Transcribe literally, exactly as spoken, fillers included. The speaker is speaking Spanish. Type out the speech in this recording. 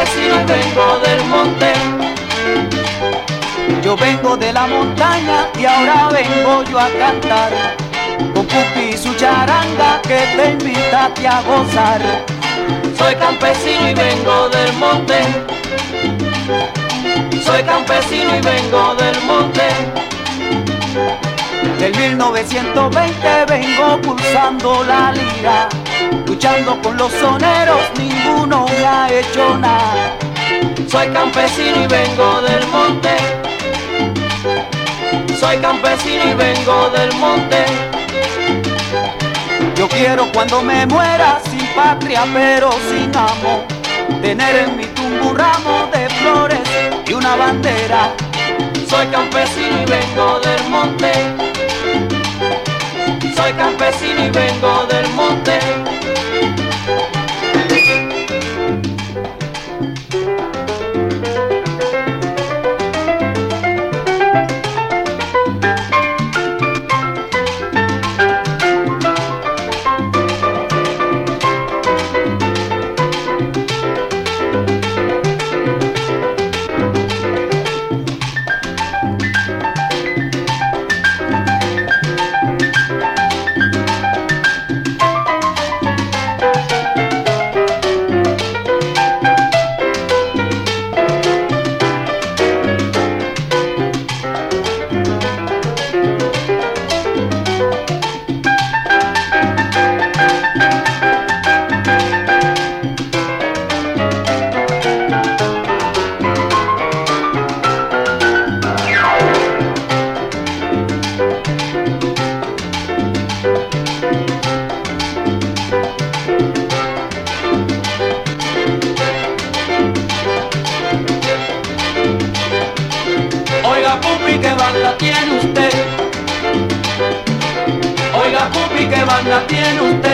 campesino y vengo del monte. Yo vengo de la montaña y ahora vengo yo a cantar con Pupi y su charanga que te invita a ti a gozar. Soy campesino y vengo del monte. Soy campesino y vengo del monte. Del mil novecientos veinte vengo pulsando la lira, luchando con los soneros, ninguno me ha hecho nada. Soy campesino y vengo del monte. Soy campesino y vengo del monte. Yo quiero cuando me muera sin patria pero sin amor, tener en mi tumba un ramo de flores y una bandera. Soy campesino y vengo del monte. Soy campesino y vengo del monte. Oiga Pupi, ¿qué banda tiene usted? Oiga Pupi, ¿qué banda tiene usted?